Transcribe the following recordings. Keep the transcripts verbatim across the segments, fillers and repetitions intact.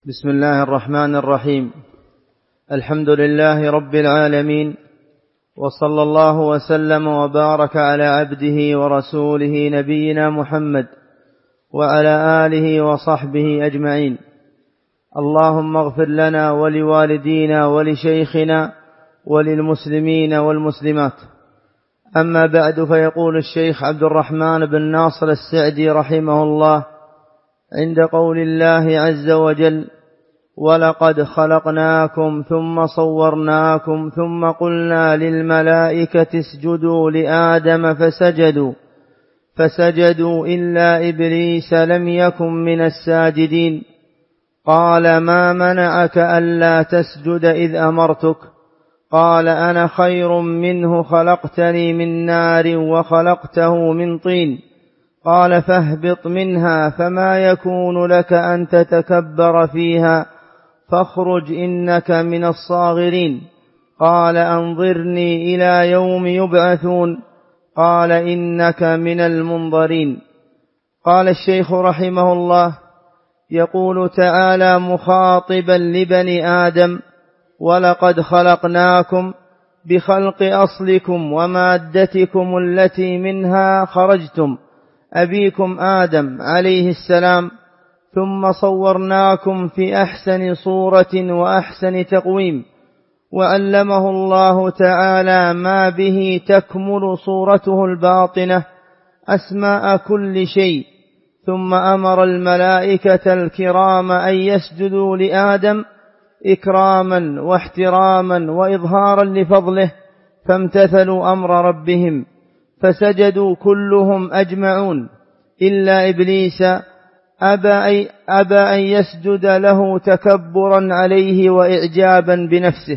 بسم الله الرحمن الرحيم. الحمد لله رب العالمين، وصلى الله وسلم وبارك على عبده ورسوله نبينا محمد وعلى آله وصحبه أجمعين. اللهم اغفر لنا ولوالدينا ولشيخنا وللمسلمين والمسلمات. أما بعد، فيقول الشيخ عبد الرحمن بن ناصر السعدي رحمه الله عند قول الله عز وجل: ولقد خلقناكم ثم صورناكم ثم قلنا للملائكة اسجدوا لآدم فسجدوا فسجدوا إلا إبليس لم يكن من الساجدين. قال: ما منعك ألا تسجد إذ أمرتك؟ قال: أنا خير منه، خلقتني من نار وخلقته من طين. قال: فاهبط منها، فما يكون لك أن تتكبر فيها، فاخرج إنك من الصاغرين. قال: أنظرني إلى يوم يبعثون. قال: إنك من المنظرين. قال الشيخ رحمه الله: يقول تعالى مخاطبا لبني آدم: ولقد خلقناكم، بخلق أصلكم ومادتكم التي منها خرجتم، أبيكم آدم عليه السلام، ثم صورناكم في أحسن صورة وأحسن تقويم، وعلمه الله تعالى ما به تكمل صورته الباطنة أسماء كل شيء، ثم أمر الملائكة الكرام أن يسجدوا لآدم إكراما واحتراما وإظهارا لفضله، فامتثلوا أمر ربهم فسجدوا كلهم أجمعون إلا إبليس أبى, أبى أن يسجد له تكبرا عليه وإعجابا بنفسه،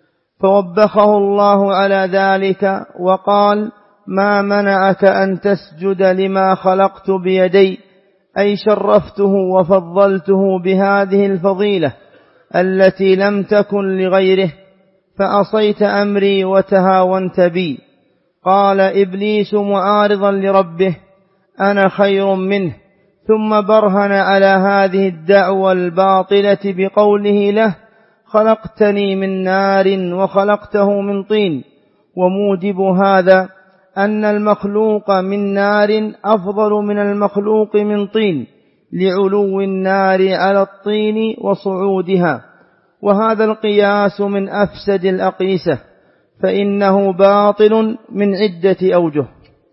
فوبخه الله على ذلك وقال: ما منعك أن تسجد لما خلقت بيدي، أي شرفته وفضلته بهذه الفضيلة التي لم تكن لغيره، فأصيت أمري وتهاونت بي. قال إبليس معارضا لربه: أنا خير منه، ثم برهن على هذه الدعوة الباطلة بقوله له: خلقتني من نار وخلقته من طين. وموجب هذا أن المخلوق من نار أفضل من المخلوق من طين، لعلو النار على الطين وصعودها. وهذا القياس من أفسد الأقيسة، فإنه باطل من عدة أوجه،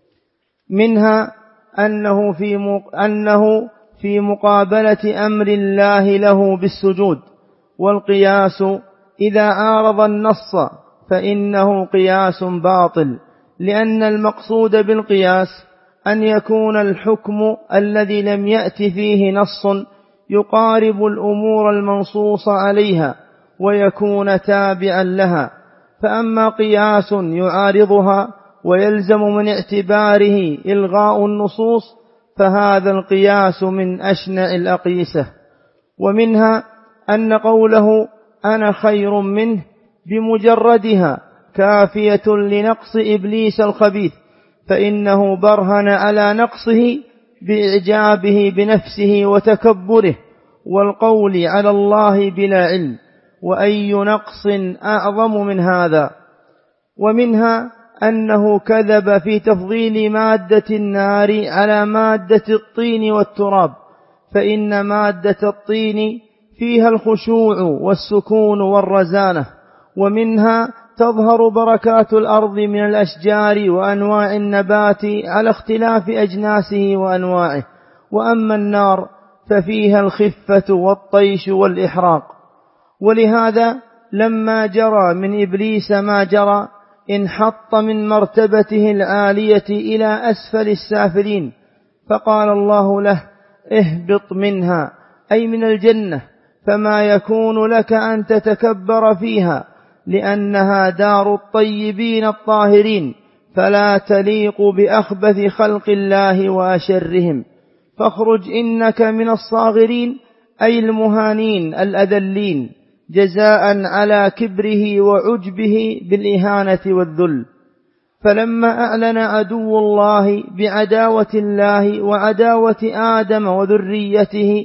منها أنه في أنه في مقابلة أمر الله له بالسجود، والقياس إذا عارض النص فإنه قياس باطل، لأن المقصود بالقياس أن يكون الحكم الذي لم يأت فيه نص يقارب الأمور المنصوص عليها ويكون تابعا لها. فأما قياس يعارضها ويلزم من اعتباره إلغاء النصوص، فهذا القياس من أشنع الأقيسة. ومنها أن قوله أنا خير منه بمجردها كافية لنقص إبليس الخبيث، فإنه برهن على نقصه بإعجابه بنفسه وتكبره والقول على الله بلا علم، وأي نقص أعظم من هذا. ومنها أنه كذب في تفضيل مادة النار على مادة الطين والتراب، فإن مادة الطين فيها الخشوع والسكون والرزانة، ومنها تظهر بركات الأرض من الأشجار وأنواع النبات على اختلاف أجناسه وأنواعه. وأما النار ففيها الخفة والطيش والإحراق. ولهذا لما جرى من إبليس ما جرى انحط من مرتبته العالية إلى أسفل السافلين، فقال الله له: اهبط منها، أي من الجنة، فما يكون لك أن تتكبر فيها، لأنها دار الطيبين الطاهرين، فلا تليق بأخبث خلق الله وأشرهم، فاخرج إنك من الصاغرين، أي المهانين الأذلين، جزاء على كبره وعجبه بالإهانة والذل. فلما أعلن عدو الله بعداوة الله وعداوة آدم وذريته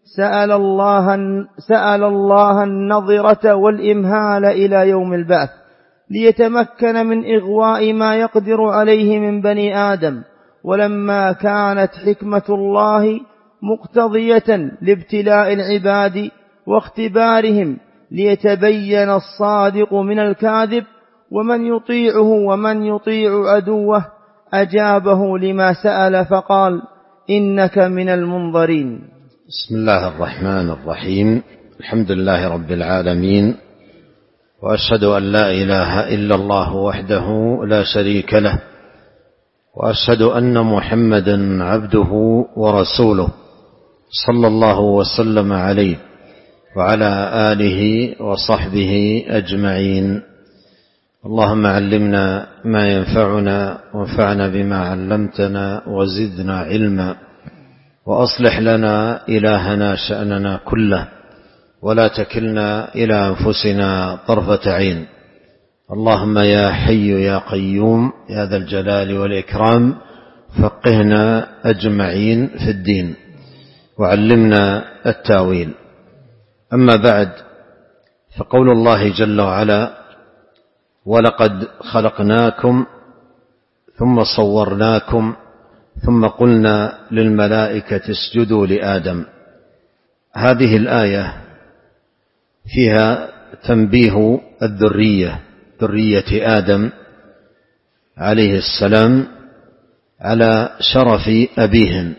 سأل الله, سأل الله النظرة والإمهال إلى يوم البعث ليتمكن من إغواء ما يقدر عليه من بني آدم. ولما كانت حكمة الله مقتضية لابتلاء العباد واختبارهم ليتبين الصادق من الكاذب، ومن يطيعه ومن يطيع عدوه أجابه لما سأل فقال إنك من المنظرين. بسم الله الرحمن الرحيم. الحمد لله رب العالمين، وأشهد أن لا إله إلا الله وحده لا شريك له، وأشهد أن محمدا عبده ورسوله صلى الله وسلم عليه وعلى آله وصحبه أجمعين. اللهم علمنا ما ينفعنا وانفعنا بما علمتنا وزدنا علما، وأصلح لنا إلهنا شأننا كله، ولا تكلنا إلى أنفسنا طرفة عين. اللهم يا حي يا قيوم يا ذا الجلال والإكرام فقهنا أجمعين في الدين وعلمنا التاويل. أما بعد، فقول الله جل وعلا: ولقد خلقناكم ثم صورناكم ثم قلنا للملائكة اسجدوا لآدم. هذه الآية فيها تنبيه الذرية ذرية آدم عليه السلام على شرف أبيهم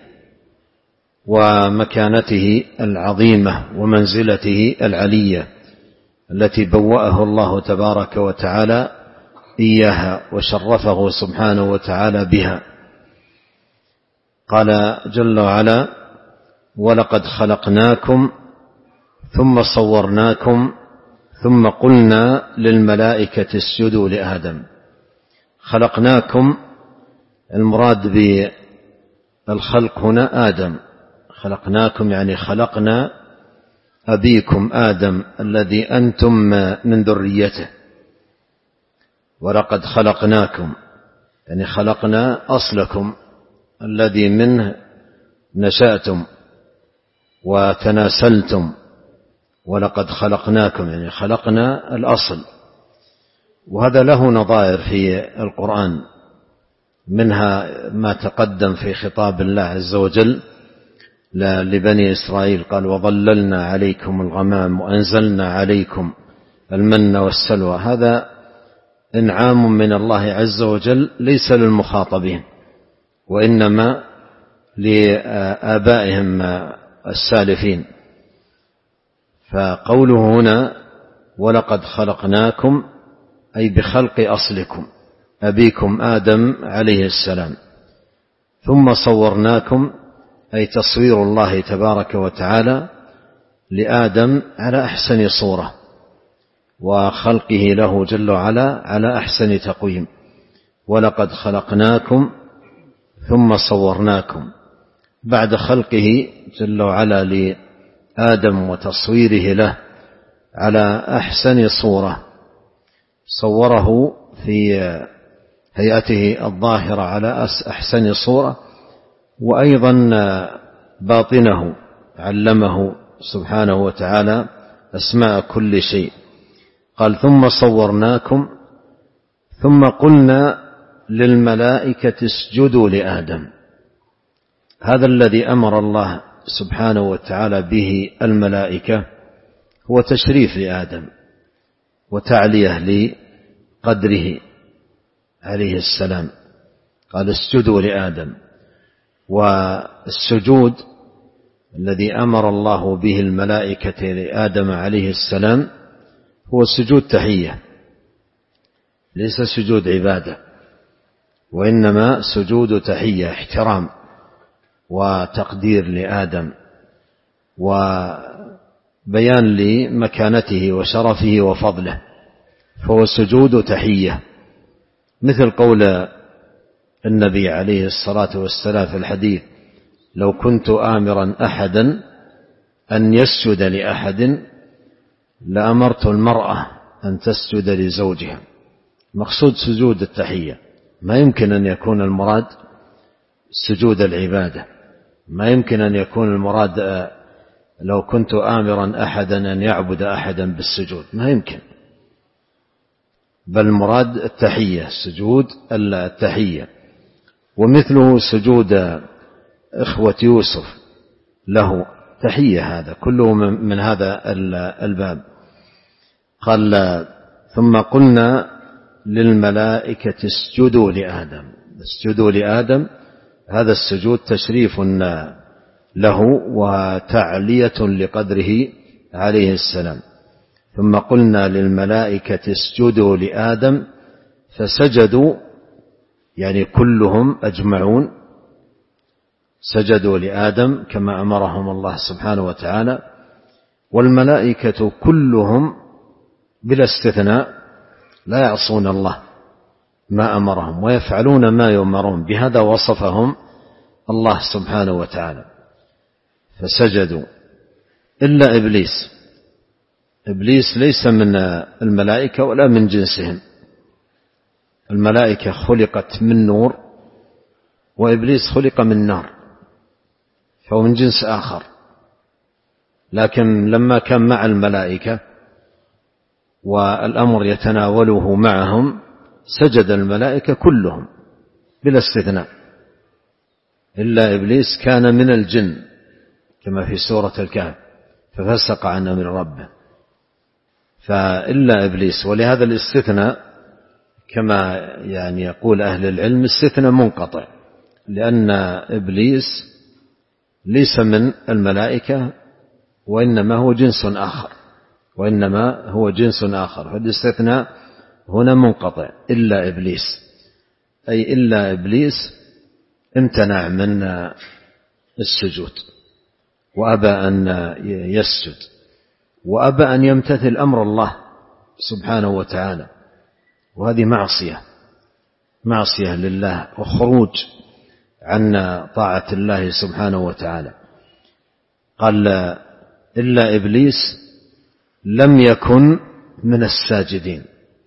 ومكانته العظيمة ومنزلته العلية التي بوأه الله تبارك وتعالى إياها وشرفه سبحانه وتعالى بها. قال جل وعلا: ولقد خلقناكم ثم صورناكم ثم قلنا للملائكة اسجدوا لآدم. خلقناكم، المراد بالخلق هنا آدم. خلقناكم يعني خلقنا أبيكم آدم الذي أنتم من ذريته. ولقد خلقناكم يعني خلقنا أصلكم الذي منه نشأتم وتناسلتم. ولقد خلقناكم يعني خلقنا الأصل. وهذا له نظائر في القرآن، منها ما تقدم في خطاب الله عز وجل لبني إسرائيل، قال: وظللنا عليكم الغمام وأنزلنا عليكم المن والسلوى. هذا إنعام من الله عز وجل ليس للمخاطبين، وإنما لآبائهم السالفين. فقوله هنا ولقد خلقناكم أي بخلق أصلكم أبيكم آدم عليه السلام، ثم صورناكم أي تصوير الله تبارك وتعالى لآدم على أحسن صورة، وخلقه له جل وعلا على أحسن تقويم. ولقد خلقناكم ثم صورناكم، بعد خلقه جل وعلا لآدم وتصويره له على أحسن صورة، صوره في هيئته الظاهرة على أحسن صورة، وأيضا باطنه علمه سبحانه وتعالى أسماء كل شيء. قال: ثم صورناكم ثم قلنا للملائكة اسجدوا لآدم. هذا الذي أمر الله سبحانه وتعالى به الملائكة هو تشريف لآدم وتعليه لقدره عليه السلام. قال: اسجدوا لآدم. والسجود الذي أمر الله به الملائكة لآدم عليه السلام هو سجود تحية، ليس سجود عبادة، وإنما سجود تحية، احترام وتقدير لآدم وبيان لمكانته وشرفه وفضله، فهو سجود تحية. مثل قول النبي عليه الصلاة والسلام في الحديث: لو كنت آمرا أحدا أن يسجد لأحد لأمرت المرأة أن تسجد لزوجها. مقصود سجود التحية، ما يمكن أن يكون المراد سجود العبادة، ما يمكن أن يكون المراد لو كنت آمرا أحدا أن يعبد أحدا بالسجود، ما يمكن، بل المراد التحية، السجود التحية. ومثله سجود إخوة يوسف له تحية، هذا كله من هذا الباب. قال ثم قلنا للملائكة اسجدوا لآدم. اسجدوا لآدم، هذا السجود تشريف له وتعلية لقدره عليه السلام. ثم قلنا للملائكة اسجدوا لآدم فسجدوا، يعني كلهم أجمعون سجدوا لآدم كما أمرهم الله سبحانه وتعالى. والملائكة كلهم بلا استثناء لا يعصون الله ما أمرهم ويفعلون ما يؤمرون، بهذا وصفهم الله سبحانه وتعالى. فسجدوا إلا إبليس. إبليس ليس من الملائكة ولا من جنسهم. الملائكة خلقت من نور، وإبليس خلق من نار، فهو من جنس آخر. لكن لما كان مع الملائكة والأمر يتناوله معهم سجد الملائكة كلهم بلا استثناء، إلا إبليس كان من الجن كما في سورة الكهف ففسق عن أمر ربه، فإلا إبليس. ولهذا الاستثناء كما يعني يقول أهل العلم استثناء منقطع، لأن إبليس ليس من الملائكة وإنما هو جنس آخر وإنما هو جنس آخر فالاستثناء هنا منقطع. إلا إبليس أي إلا إبليس امتنع من السجود وأبى أن يسجد وأبى أن يمتثل أمر الله سبحانه وتعالى، وهذه معصية معصية لله وخروج عن طاعة الله سبحانه وتعالى. قال إلا إبليس لم يكن من الساجدين.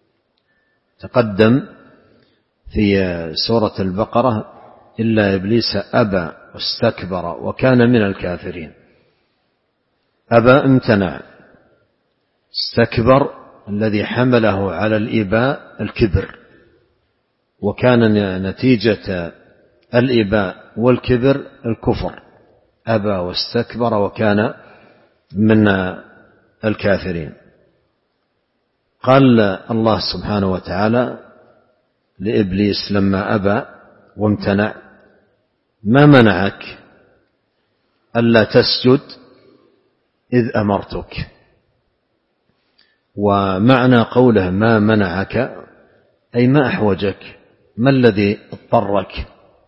تقدم في سورة البقرة إلا إبليس أبى واستكبر وكان من الكافرين. أبى امتنع، استكبر الذي حمله على الإباء الكبر، وكان نتيجة الإباء والكبر الكفر. أبى واستكبر وكان من الكافرين. قال الله سبحانه وتعالى لإبليس لما أبى وامتنع: ما منعك ألا تسجد إذ أمرتك. ومعنى قوله ما منعك أي ما أحوجك، ما الذي اضطرك،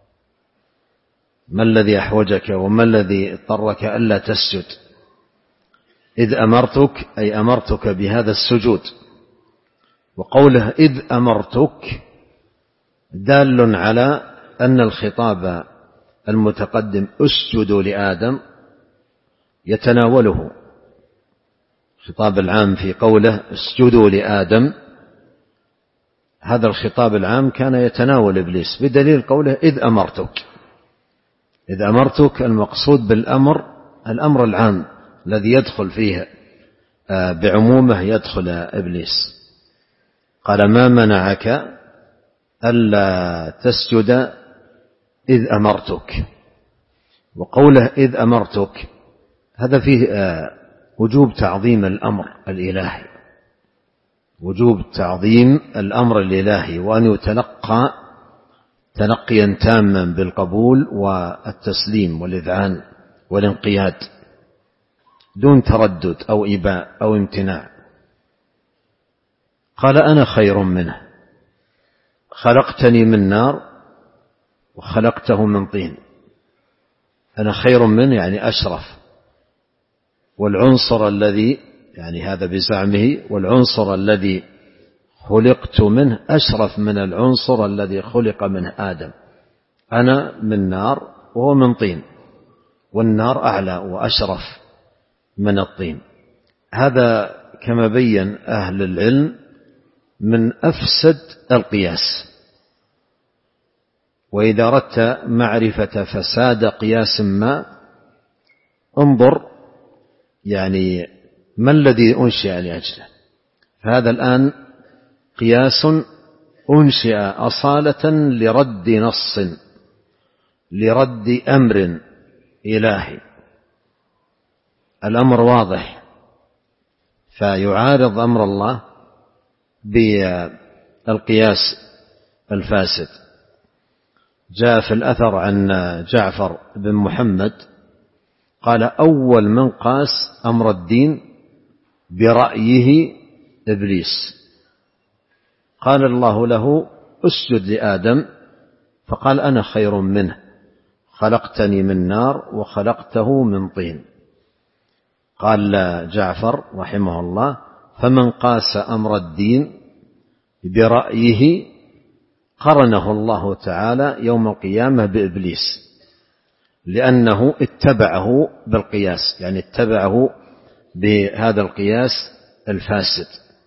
ما الذي أحوجك وما الذي اضطرك ألا تسجد. إذ أمرتك أي أمرتك بهذا السجود. وقوله إذ أمرتك دال على أن الخطاب المتقدم اسجدوا لآدم يتناوله. خطاب العام في قوله اسجدوا لآدم، هذا الخطاب العام كان يتناول إبليس بدليل قوله إذ أمرتك. إذ أمرتك المقصود بالأمر الأمر العام الذي يدخل فيه بعمومه يدخل إبليس. قال ما منعك ألا تسجد إذ أمرتك. وقوله إذ أمرتك هذا فيه وجوب تعظيم الأمر الإلهي، وجوب تعظيم الأمر الإلهي، وأن يتلقى تلقيا تاما بالقبول والتسليم والإذعان والانقياد دون تردد أو إباء أو امتناع. قال أنا خير منه، خلقتني من نار وخلقته من طين. أنا خير منه يعني أشرف، والعنصر الذي يعني هذا بزعمه والعنصر الذي خلقت منه أشرف من العنصر الذي خلق منه آدم. أنا من نار وهو من طين، والنار أعلى وأشرف من الطين. هذا كما بين أهل العلم من أفسد القياس. وإذا أردت معرفة فساد قياس ما انظر يعني ما الذي أنشئ لأجله؟ هذا الآن قياس أنشئ أصالة لرد نص، لرد أمر إلهي، الأمر واضح، فيعارض أمر الله بالقياس الفاسد. جاء في الأثر عن جعفر بن محمد قال: أول من قاس أمر الدين برأيه إبليس. قال الله له: اسجد لآدم، فقال: أنا خير منه، خلقتني من نار وخلقته من طين. قال جعفر رحمه الله: فمن قاس أمر الدين برأيه قرنه الله تعالى يوم القيامة بإبليس، لأنه اتبعه بالقياس، يعني اتبعه بهذا القياس الفاسد.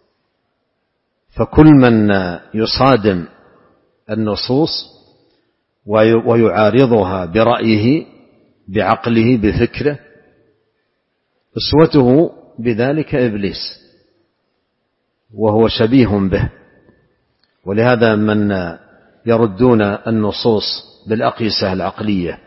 فكل من يصادم النصوص ويعارضها برأيه بعقله بفكره أسوته بذلك إبليس، وهو شبيه به. ولهذا من يردون النصوص بالأقيسة العقلية،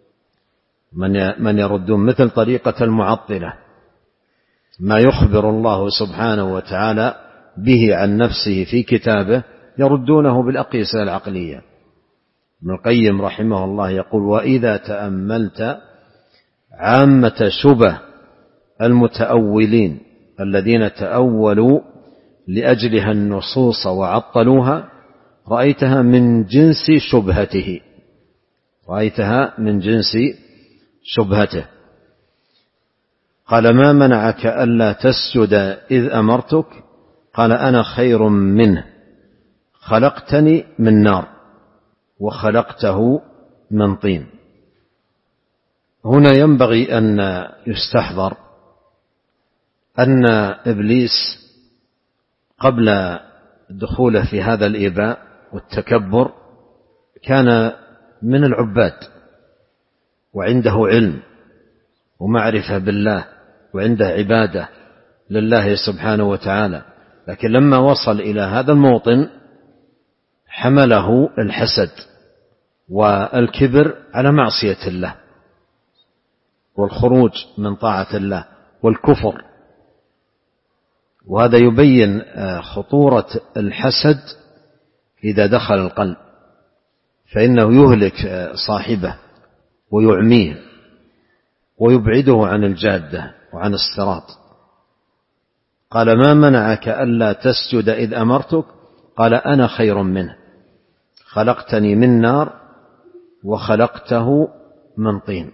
من يردون مثل طريقة المعطلة ما يخبر الله سبحانه وتعالى به عن نفسه في كتابه يردونه بالأقيسة العقلية. ابن القيم رحمه الله يقول: وإذا تأملت عامة شبه المتأولين الذين تأولوا لأجلها النصوص وعطلوها رأيتها من جنس شبهته، رأيتها من جنس شبهته. قال: ما منعك ألا تسجد إذ أمرتك؟ قال: أنا خير منه، خلقتني من نار وخلقته من طين. هنا ينبغي أن يستحضر أن إبليس قبل دخوله في هذا الإباء والتكبر كان من العباد، وعنده علم ومعرفة بالله، وعنده عبادة لله سبحانه وتعالى. لكن لما وصل إلى هذا الموطن حمله الحسد والكبر على معصية الله والخروج من طاعة الله والكفر. وهذا يبين خطورة الحسد إذا دخل القلب، فإنه يهلك صاحبه ويعميه ويبعده عن الجادة وعن الصراط. قال: ما منعك ألا تسجد إذ أمرتك؟ قال: أنا خير منه، خلقتني من نار وخلقته من طين.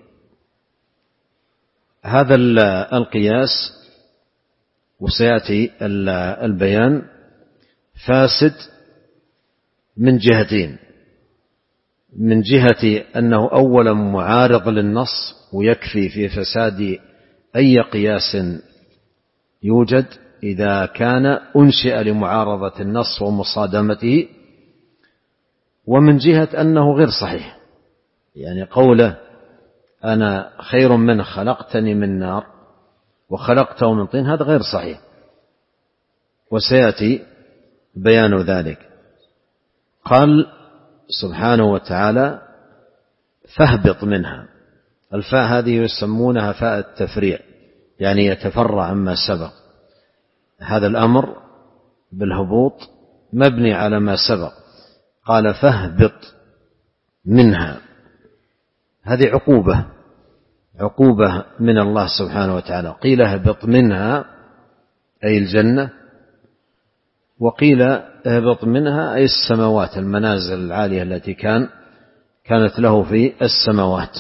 هذا القياس وسيأتي البيان فاسد من جهتين: من جهة أنه أولا معارض للنص، ويكفي في فساد أي قياس يوجد إذا كان أنشئ لمعارضة النص ومصادمته. ومن جهة أنه غير صحيح، يعني قوله أنا خير من خلقتني من نار وخلقته من طين هذا غير صحيح، وسيأتي بيان ذلك. قال سبحانه وتعالى: فاهبط منها. الفاء هذه يسمونها فاء التفريع، يعني يتفرع عما سبق. هذا الأمر بالهبوط مبني على ما سبق. قال: فاهبط منها، هذه عقوبة عقوبة من الله سبحانه وتعالى. قيل اهبط منها أي الجنة، وقيل اهبط منها أي السماوات، المنازل العالية التي كان كانت له في السماوات.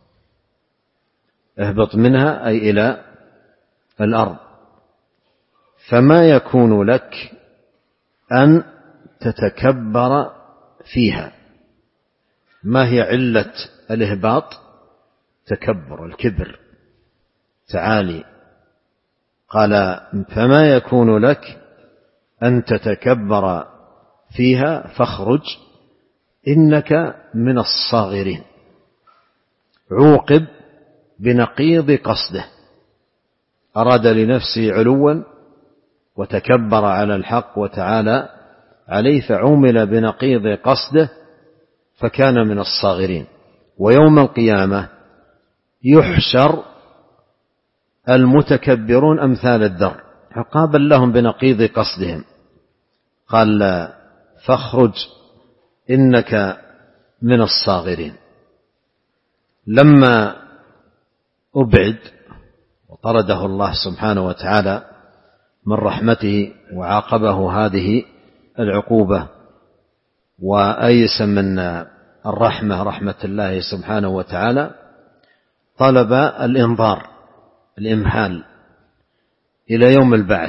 اهبط منها أي إلى الأرض. فما يكون لك أن تتكبر فيها. ما هي علة الإهباط؟ تكبر، الكبر، تعالي. قال: فما يكون لك أن تتكبر فيها فاخرج إنك من الصاغرين. عوقب بنقيض قصده. أراد لنفسه علوا وتكبر على الحق وتعالى عليه فعومل بنقيض قصده فكان من الصاغرين. ويوم القيامة يحشر المتكبرون أمثال الذر عقابا لهم بنقيض قصدهم. قال فاخرج إنك من الصاغرين. لما أبعد وطرده الله سبحانه وتعالى من رحمته وعاقبه هذه العقوبة وأيس من الرحمة رحمة الله سبحانه وتعالى طلب الإنظار الإمهال إلى يوم البعث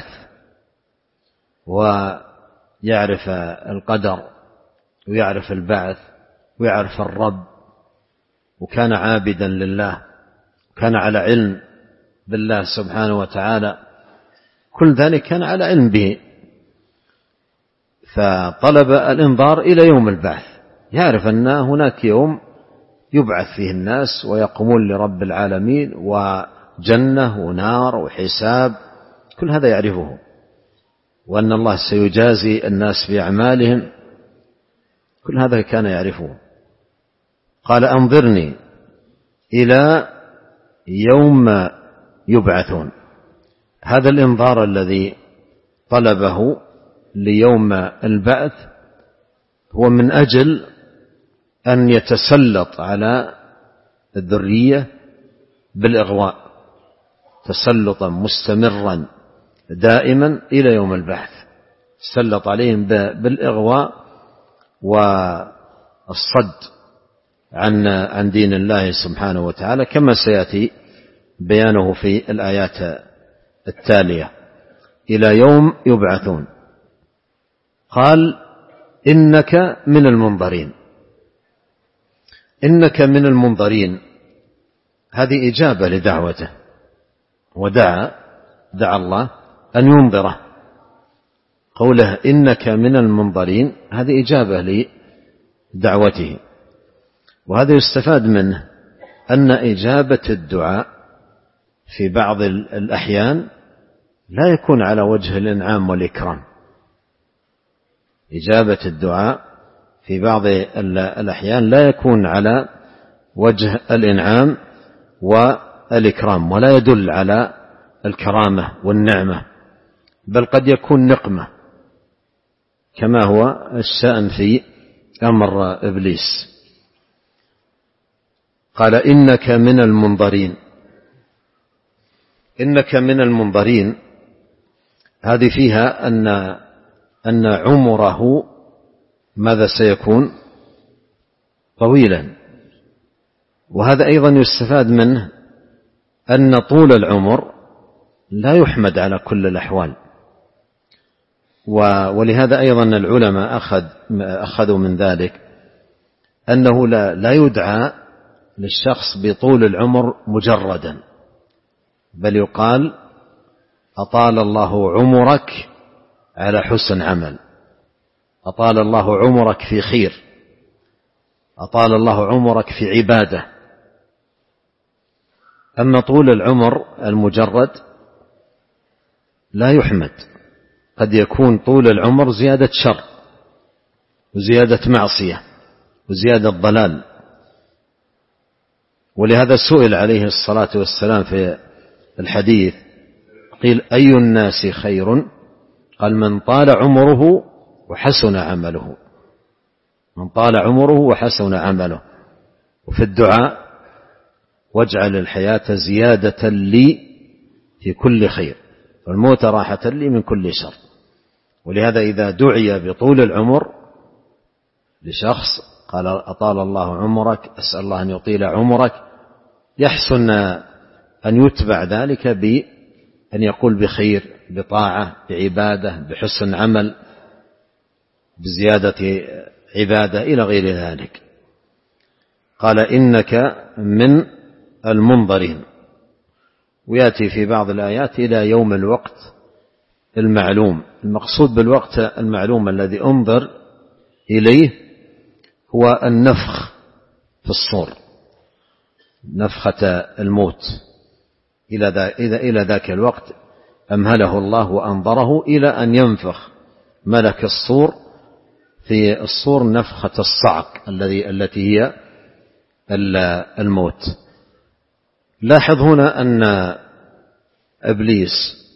ويعرف القدر ويعرف البعث ويعرف الرب، وكان عابدا لله، كان على علم بالله سبحانه وتعالى، كل ذلك كان على علم به، فطلب الإنظار إلى يوم البعث، يعرف أن هناك يوم يبعث فيه الناس ويقومون لرب العالمين وجنة ونار وحساب، كل هذا يعرفه، وأن الله سيجازي الناس بأعمالهم، كل هذا كان يعرفه. قال أنظرني إلى يوم يبعثون. هذا الإنظار الذي طلبه ليوم البعث هو من أجل أن يتسلط على الذرية بالإغواء تسلطا مستمرا دائما إلى يوم البعث، تسلط عليهم بالإغواء والصد عن عن دين الله سبحانه وتعالى، كما سيأتي بيانه في الآيات التالية إلى يوم يبعثون. قال إنك من المنظرين. إنك من المنظرين هذه إجابة لدعوته، ودعا دعا الله أن ينظره. قوله إنك من المنظرين هذه إجابة لدعوته، وهذا يستفاد منه أن إجابة الدعاء في بعض الأحيان لا يكون على وجه الإنعام والإكرام. إجابة الدعاء في بعض الأحيان لا يكون على وجه الإنعام والإكرام، ولا يدل على الكرامة والنعمة، بل قد يكون نقمة، كما هو الشأن في أمر إبليس. قال إنك من المنظرين. إنك من المنظرين هذه فيها أن أن عمره ماذا سيكون؟ طويلا. وهذا أيضا يستفاد منه أن طول العمر لا يحمد على كل الأحوال، ولهذا أيضا العلماء أخذ أخذوا من ذلك أنه لا, لا يدعى للشخص بطول العمر مجردا، بل يقال أطال الله عمرك على حسن عمل، أطال الله عمرك في خير، أطال الله عمرك في عبادة. أما طول العمر المجرد لا يحمد، قد يكون طول العمر زيادة شر وزيادة معصية وزيادة ضلال. ولهذا سئل عليه الصلاة والسلام في الحديث قيل أي الناس خير؟ قال من طال عمره وحسن عمله، من طال عمره وحسن عمله. وفي الدعاء واجعل الحياة زيادة لي في كل خير والموت راحة لي من كل شر. ولهذا إذا دعي بطول العمر لشخص قال أطال الله عمرك، أسأل الله أن يطيل عمرك، يحسن أن يتبع ذلك بأن يقول بخير، بطاعة، بعبادة، بحسن عمل، بزيادة عبادة إلى غير ذلك. قال إنك من المنظرين. ويأتي في بعض الآيات إلى يوم الوقت المعلوم. المقصود بالوقت المعلوم الذي انظر إليه هو النفخ في الصور، نفخة الموت، إلى ذاك الوقت أمهله الله وأنظره إلى أن ينفخ ملك الصور في الصور نفخة الصعق الذي التي هي الموت. لاحظ هنا أن إبليس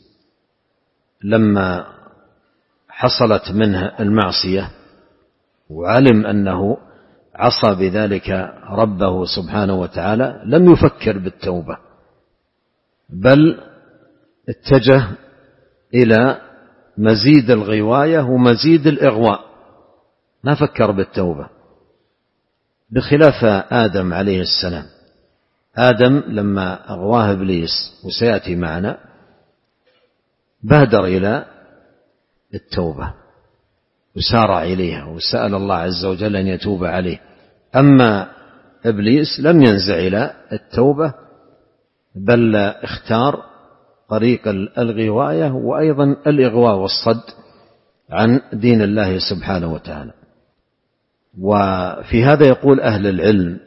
لما حصلت منه المعصية وعلم أنه عصى بذلك ربه سبحانه وتعالى لم يفكر بالتوبة، بل اتجه إلى مزيد الغواية ومزيد الإغواء، ما فكر بالتوبة، بخلاف آدم عليه السلام. آدم لما أغواه إبليس وسيأتي معنا بادر إلى التوبة وسارع إليها وسأل الله عز وجل أن يتوب عليه. أما إبليس لم ينزع إلى التوبة، بل اختار طريق الغواية وأيضا الإغواء والصد عن دين الله سبحانه وتعالى. وفي هذا يقول أهل العلم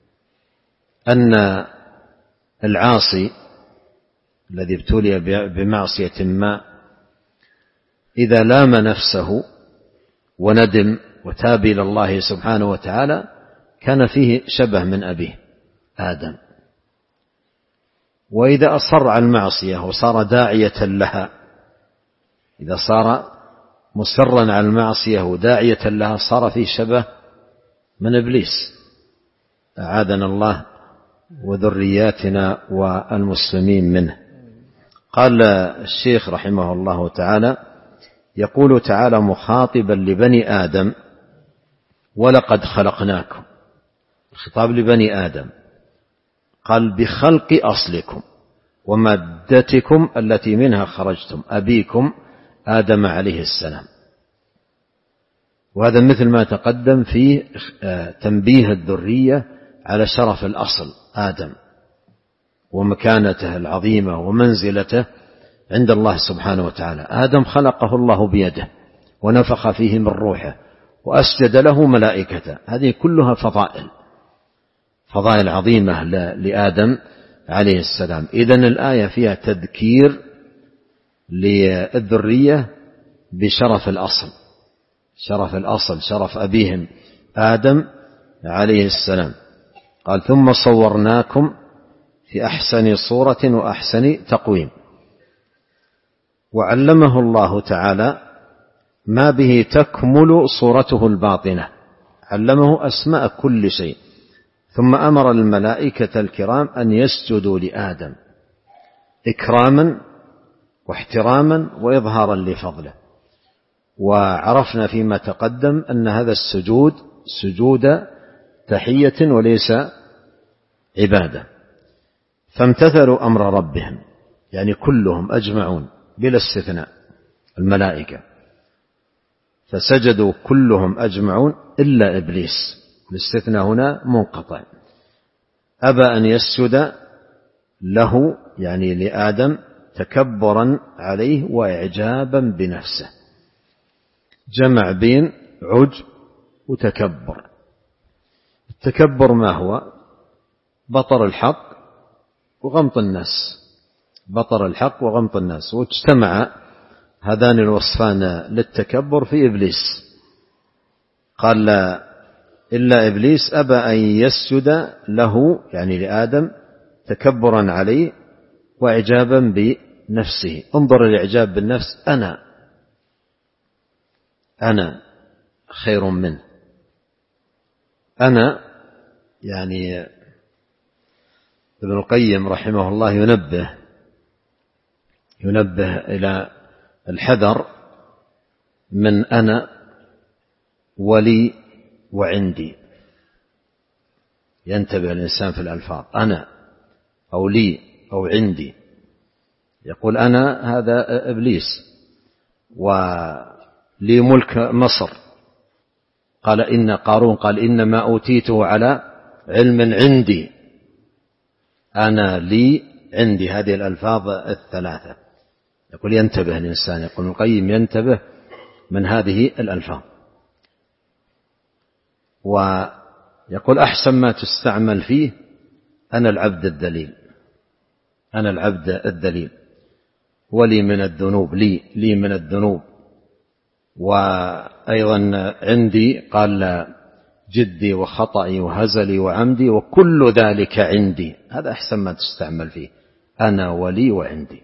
أن العاصي الذي ابتلي بمعصية ما إذا لام نفسه وندم وتاب إلى الله سبحانه وتعالى كان فيه شبه من أبيه آدم. وإذا أصر على المعصية وصار داعية لها، إذا صار مصرا على المعصية وداعية لها صار فيه شبه من إبليس، أعاذنا الله وذرياتنا والمسلمين منه. قال الشيخ رحمه الله تعالى: يقول تعالى مخاطبا لبني آدم: ولقد خلقناكم. الخطاب لبني آدم، قال: بخلق أصلكم ومادتكم التي منها خرجتم، أبيكم آدم عليه السلام. وهذا مثل ما تقدم في تنبيه الذرية على شرف الأصل آدم ومكانته العظيمة ومنزلته عند الله سبحانه وتعالى. آدم خلقه الله بيده ونفخ فيه من روحه وأسجد له ملائكته، هذه كلها فضائل فضائل عظيمة لآدم عليه السلام. إذن الآية فيها تذكير للذرية بشرف الأصل، شرف الأصل شرف أبيهم آدم عليه السلام. قال: ثم صورناكم في أحسن صورة وأحسن تقويم. وعلمه الله تعالى ما به تكمل صورته الباطنة، علمه أسماء كل شيء، ثم أمر الملائكة الكرام أن يسجدوا لآدم إكراما واحتراما وإظهارا لفضله. وعرفنا فيما تقدم أن هذا السجود سجود تحية وليس عبادة. فامتثلوا أمر ربهم، يعني كلهم أجمعون بلا استثناء الملائكة، فسجدوا كلهم أجمعون إلا إبليس، الاستثناء هنا منقطع، أبى أن يسجد له يعني لآدم تكبرا عليه وإعجابا بنفسه، جمع بين عجب وتكبر. التكبر ما هو؟ بطر الحق وغمط الناس، بطر الحق وغمط الناس، واجتمع هذان الوصفان للتكبر في إبليس. قال: لا إلا إبليس أبى أن يسجد له يعني لآدم تكبرا عليه وإعجابا بنفسه. انظر الإعجاب بالنفس، أنا أنا خير منه، أنا يعني ابن القيم رحمه الله ينبه ينبه إلى الحذر من أنا ولي وعندي. ينتبه الإنسان في الألفاظ، أنا أو لي أو عندي. يقول أنا هذا إبليس، ولي ملك مصر. قال إن قارون قال إنما أوتيته على علم عندي، أنا لي عندي، هذه الألفاظ الثلاثة. يقول ينتبه الإنسان، يقول القيم ينتبه من هذه الألفاظ. ويقول أحسن ما تستعمل فيه أنا العبد الذليل، أنا العبد الذليل، ولي من الذنوب، لي لي من الذنوب. وأيضا عندي قال جدي وخطئي وهزلي وعمدي وكل ذلك عندي، هذا أحسن ما تستعمل فيه، أنا ولي وعندي.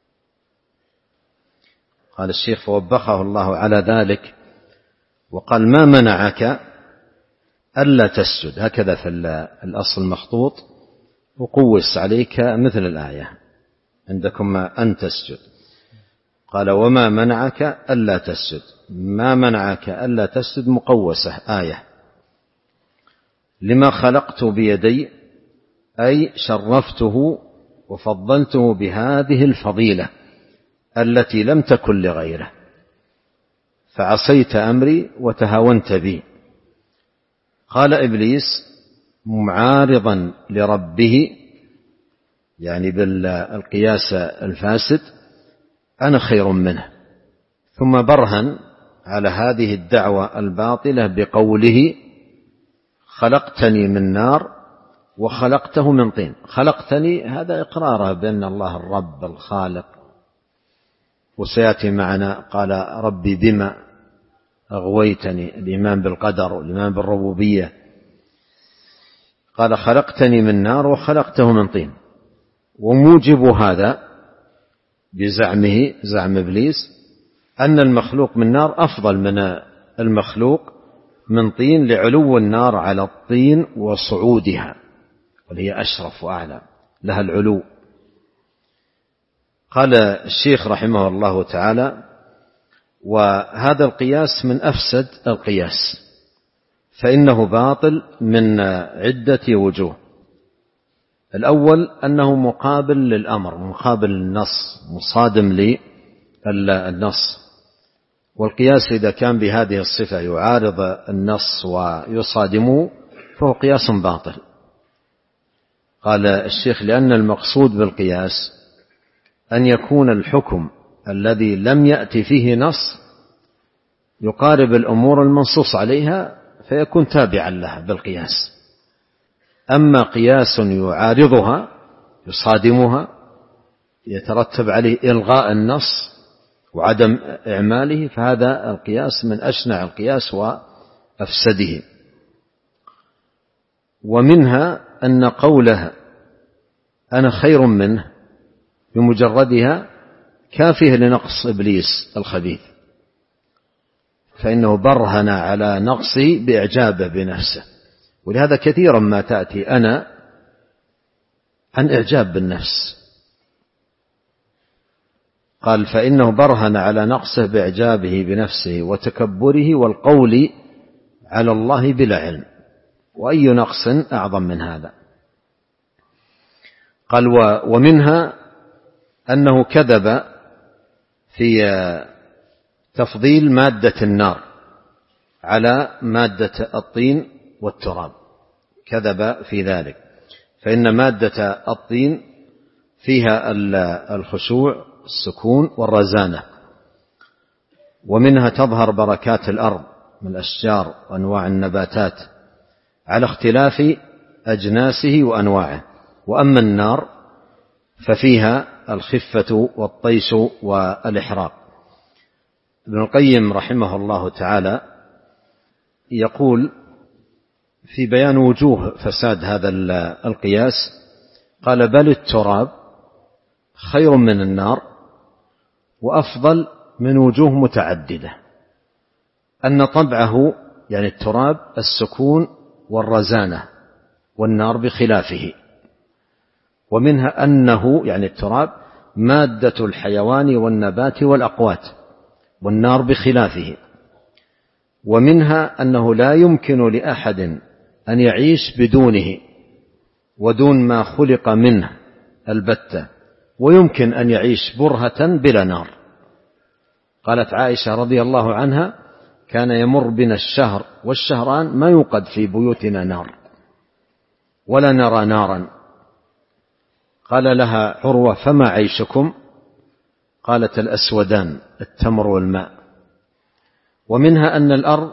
قال الشيخ فوبخه الله على ذلك وقال ما منعك ألا تسجد، هكذا في الأصل المخطوط، وقوس عليك مثل الآية عندكم أن تسجد. قال وما منعك ألا تسجد، ما منعك ألا تسجد مقوسة آية، لما خلقت بيدي أي شرفته وفضلته بهذه الفضيلة التي لم تكن لغيره، فعصيت أمري وتهاونت بي. قال إبليس معارضا لربه، يعني بالقياس الفاسد، أنا خير منه، ثم برهن على هذه الدعوة الباطلة بقوله خلقتني من نار وخلقته من طين. خلقتني هذا إقراره بأن الله الرب الخالق، وسيأتي معنا قال ربي بما أغويتني، الإيمان بالقدر والإيمان بالربوبية. قال خلقتني من نار وخلقته من طين، وموجب هذا بزعمه زعم إبليس أن المخلوق من نار أفضل من المخلوق من طين، لعلو النار على الطين وصعودها، وهي أشرف وأعلى، لها العلو. قال الشيخ رحمه الله تعالى وهذا القياس من أفسد القياس، فإنه باطل من عدة وجوه. الأول أنه مقابل للأمر، مقابل للنص، مصادم للنص، والقياس إذا كان بهذه الصفة يعارض النص ويصادمه فهو قياس باطل. قال الشيخ لأن المقصود بالقياس أن يكون الحكم الذي لم يأتي فيه نص يقارب الأمور المنصوص عليها فيكون تابعا لها بالقياس. أما قياس يعارضها يصادمها يترتب عليه إلغاء النص وعدم إعماله، فهذا القياس من أشنع القياس وأفسده. ومنها أن قوله أنا خير منه بمجردها كافيه لنقص إبليس الخبيث، فإنه برهن على نقصه بإعجابه بنفسه، ولهذا كثيرا ما تأتي أنا عن إعجاب بالنفس. قال فإنه برهن على نقصه بإعجابه بنفسه وتكبره والقول على الله بلا علم، وأي نقص أعظم من هذا. قال ومنها أنه كذب في تفضيل مادة النار على مادة الطين والتراب، كذب في ذلك، فإن مادة الطين فيها الخشوع السكون والرزانة، ومنها تظهر بركات الأرض من الأشجار وأنواع النباتات على اختلاف أجناسه وأنواعه. وأما النار ففيها الخفة والطيش والإحراق. ابن القيم رحمه الله تعالى يقول في بيان وجوه فساد هذا القياس، قال بل التراب خير من النار وأفضل من وجوه متعددة، أن طبعه يعني التراب السكون والرزانة والنار بخلافه، ومنها أنه يعني التراب مادة الحيوان والنبات والأقوات والنار بخلافه، ومنها أنه لا يمكن لأحد أن يعيش بدونه ودون ما خلق منه البتة، ويمكن أن يعيش برهة بلا نار. قالت عائشة رضي الله عنها كان يمر بنا الشهر والشهران ما يوقد في بيوتنا نار ولا نرى نارا. قال لها عروة فما عيشكم؟ قالت الأسودان التمر والماء. ومنها أن الأرض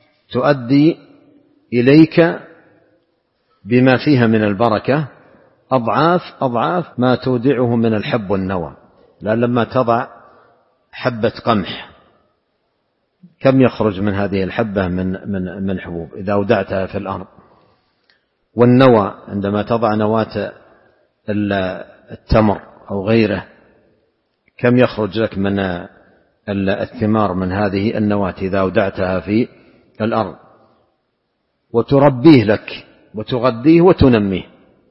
تؤدي إليك بما فيها من البركة أضعاف أضعاف ما تودعه من الحب والنوى. لأن لما تضع حبة قمح كم يخرج من هذه الحبة من من من حبوب إذا أودعتها في الأرض؟ والنوى عندما تضع نواة التمر أو غيره كم يخرج لك من الثمار من هذه النواة إذا أودعتها في الأرض، وتربيه لك وتغذيه وتنميه.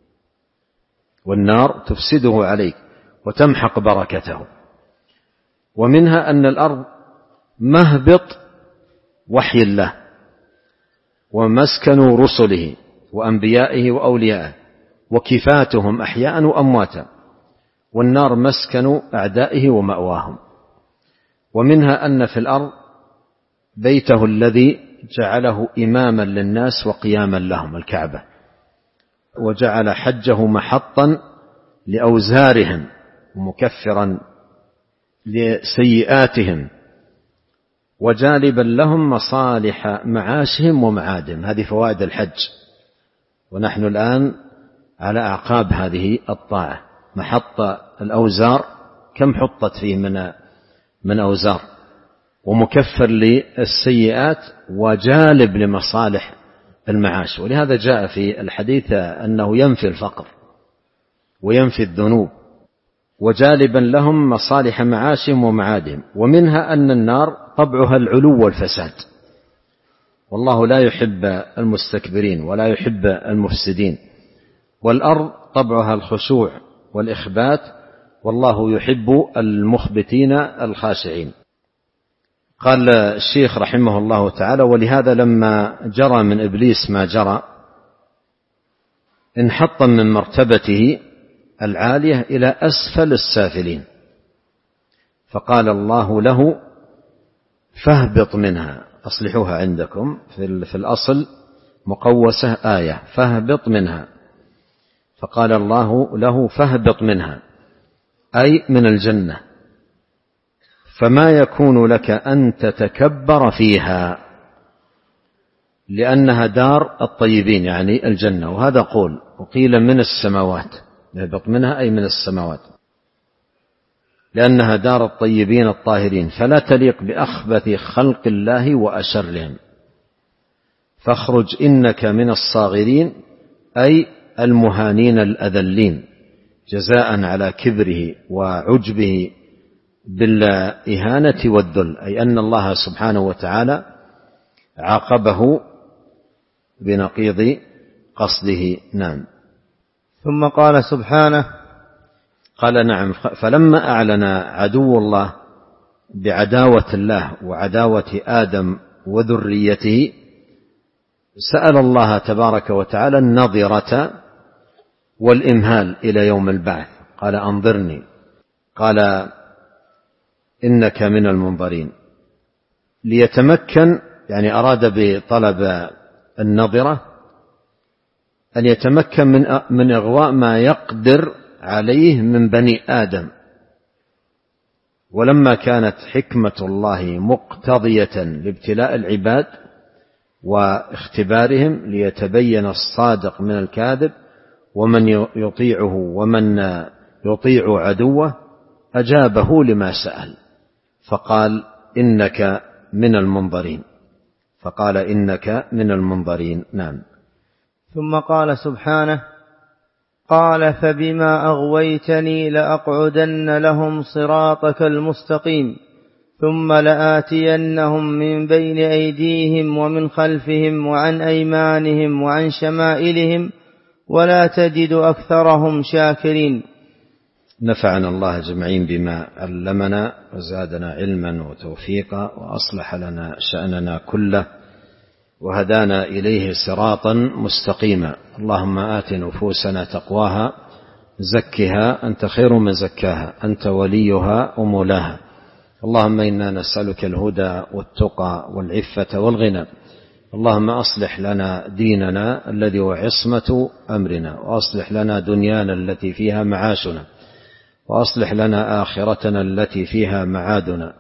والنار تفسده عليك وتمحق بركته. ومنها أن الأرض مهبط وحي الله ومسكن رسله وأنبيائه وأوليائه وكفاتهم أحياء وأمواتا، والنار مسكن أعدائه ومأواهم. ومنها أن في الأرض بيته الذي جعله إماما للناس وقياما لهم، الكعبة، وجعل حجه محطا لأوزارهم ومكفرا لسيئاتهم وجالبا لهم مصالح معاشهم ومعادهم. هذه فوائد الحج، ونحن الآن على أعقاب هذه الطاعة. محط الأوزار كم حطت فيه من من أوزار، ومكفر للسيئات وجالب لمصالح المعاش. ولهذا جاء في الحديث أنه ينفي الفقر وينفي الذنوب وجالبا لهم مصالح معاشهم ومعادهم. ومنها أن النار طبعها العلو والفساد، والله لا يحب المستكبرين ولا يحب المفسدين. والأرض طبعها الخشوع والإخبات، والله يحب المخبتين الخاشعين. قال الشيخ رحمه الله تعالى: ولهذا لما جرى من إبليس ما جرى انحط من مرتبته العالية إلى أسفل السافلين، فقال الله له: فاهبط منها. أصلحوها عندكم في الأصل مقوسة آية، فاهبط منها. فقال الله له: فاهبط منها، أي من الجنة، فما يكون لك أن تتكبر فيها، لأنها دار الطيبين، يعني الجنة. وهذا قول، وقيل من السماوات، اهبط منها أي من السماوات، لأنها دار الطيبين الطاهرين، فلا تليق بأخبث خلق الله وأشرهم، فاخرج إنك من الصاغرين، أي المهانين الأذلين، جزاء على كبره وعجبه بالإهانة والذل، أي أن الله سبحانه وتعالى عاقبه بنقيض قصده. نعم. ثم قال سبحانه: قال: نعم. فلما أعلن عدو الله بعداوة الله وعداوة آدم وذريته سأل الله تبارك وتعالى النظرة والإمهال إلى يوم البعث. قال: أنظرني. قال: إنك من المنظرين. ليتمكن، يعني أراد بطلب النظرة أن يتمكن من من إغواء ما يقدر عليه من بني آدم. ولما كانت حكمة الله مقتضية لابتلاء العباد واختبارهم ليتبين الصادق من الكاذب ومن يطيعه ومن يطيع عدوه، أجابه لما سأل فقال: إنك من المنظرين. فقال: إنك من المنظرين. نعم. ثم قال سبحانه: قال: فبما أغويتني لأقعدن لهم صراطك المستقيم ثم لآتينهم من بين أيديهم ومن خلفهم وعن أيمانهم وعن شمائلهم ولا تجد أكثرهم شاكرين. نفعنا الله جمعين بما علمنا وزادنا علما وتوفيقا وأصلح لنا شأننا كله وهدانا إليه صراطا مستقيما. اللهم آت نفوسنا تقواها زكها أنت خير من زكاها أنت وليها ومولاها. اللهم إنا نسألك الهدى والتقى والعفة والغنى. اللهم أصلح لنا ديننا الذي هو عصمة أمرنا، وأصلح لنا دنيانا التي فيها معاشنا، وأصلح لنا آخرتنا التي فيها معادنا،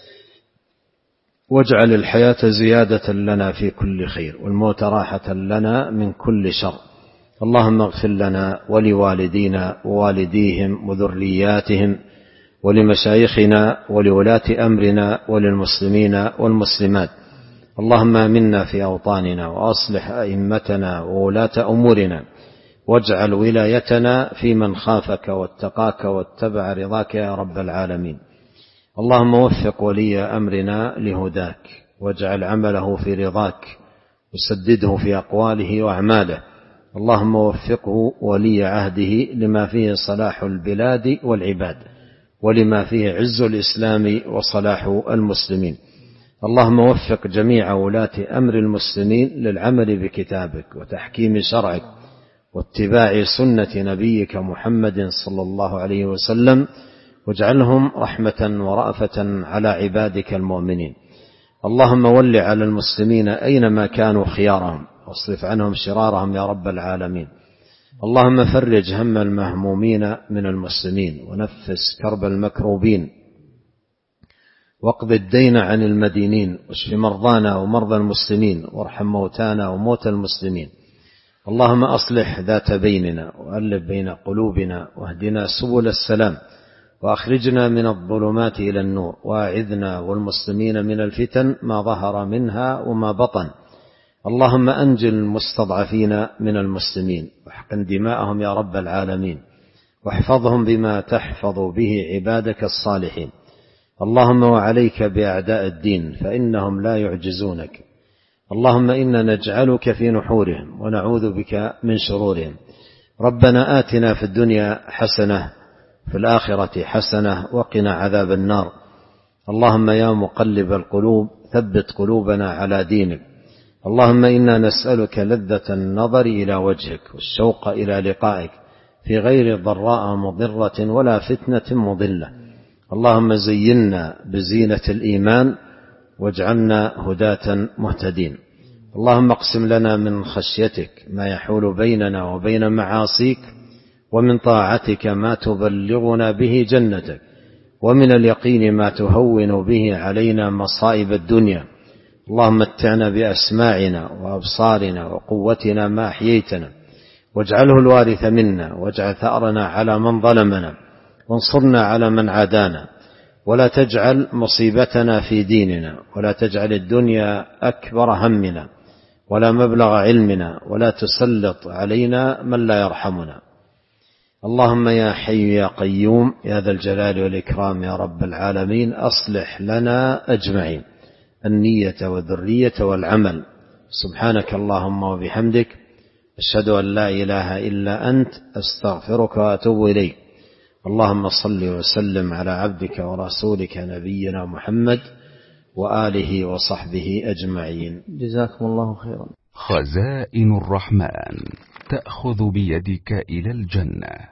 واجعل الحياة زيادة لنا في كل خير والموت راحة لنا من كل شر. اللهم اغفر لنا ولوالدينا ووالديهم وذرياتهم ولمشايخنا ولولاة أمرنا وللمسلمين والمسلمات. اللهم آمنا في أوطاننا وأصلح أئمتنا وولاة أمورنا، واجعل ولايتنا في من خافك واتقاك واتبع رضاك يا رب العالمين. اللهم وفق ولي أمرنا لهداك، واجعل عمله في رضاك، وسدده في أقواله وأعماله. اللهم وفقه ولي عهده لما فيه صلاح البلاد والعباد، ولما فيه عز الإسلام وصلاح المسلمين. اللهم وفق جميع ولاة أمر المسلمين للعمل بكتابك وتحكيم شرعك واتباع سنة نبيك محمد صلى الله عليه وسلم، واجعلهم رحمة ورأفة على عبادك المؤمنين. اللهم ول على المسلمين أينما كانوا خيارهم، واصرف عنهم شرارهم يا رب العالمين. اللهم فرج هم المهمومين من المسلمين، ونفس كرب المكروبين، واقض الدين عن المدينين، واشف مرضانا ومرضى المسلمين، وارحم موتانا وموتى المسلمين. اللهم أصلح ذات بيننا، وألف بين قلوبنا، واهدنا سبل السلام، وأخرجنا من الظلمات إلى النور، وأعذنا والمسلمين من الفتن ما ظهر منها وما بطن. اللهم أنجل المستضعفين من المسلمين، واحقن دماءهم يا رب العالمين، واحفظهم بما تحفظ به عبادك الصالحين. اللهم وعليك بأعداء الدين، فإنهم لا يعجزونك. اللهم إنا نجعلك في نحورهم، ونعوذ بك من شرورهم. ربنا آتنا في الدنيا حسنة، في الآخرة حسنة، وقنا عذاب النار. اللهم يا مقلب القلوب ثبت قلوبنا على دينك. اللهم إنا نسألك لذة النظر إلى وجهك، والشوق إلى لقائك، في غير ضراء مضرة ولا فتنة مضلة. اللهم زينا بزينة الإيمان، واجعلنا هداة مهتدين. اللهم اقسم لنا من خشيتك ما يحول بيننا وبين معاصيك، ومن طاعتك ما تبلغنا به جنتك، ومن اليقين ما تهون به علينا مصائب الدنيا. اللهم متعنا بأسماعنا وأبصارنا وقوتنا ما أحييتنا، واجعله الوارث منا، واجعل ثأرنا على من ظلمنا، وانصرنا على من عادانا، ولا تجعل مصيبتنا في ديننا، ولا تجعل الدنيا أكبر همنا ولا مبلغ علمنا، ولا تسلط علينا من لا يرحمنا. اللهم يا حي يا قيوم يا ذا الجلال والإكرام يا رب العالمين، أصلح لنا أجمعين النية والذرية والعمل. سبحانك اللهم وبحمدك، أشهد أن لا إله إلا أنت، أستغفرك وأتوب إليك. اللهم صل وسلم على عبدك ورسولك نبينا محمد وآله وصحبه أجمعين. جزاكم الله خيرا. خزائن الرحمن تأخذ بيدك إلى الجنة.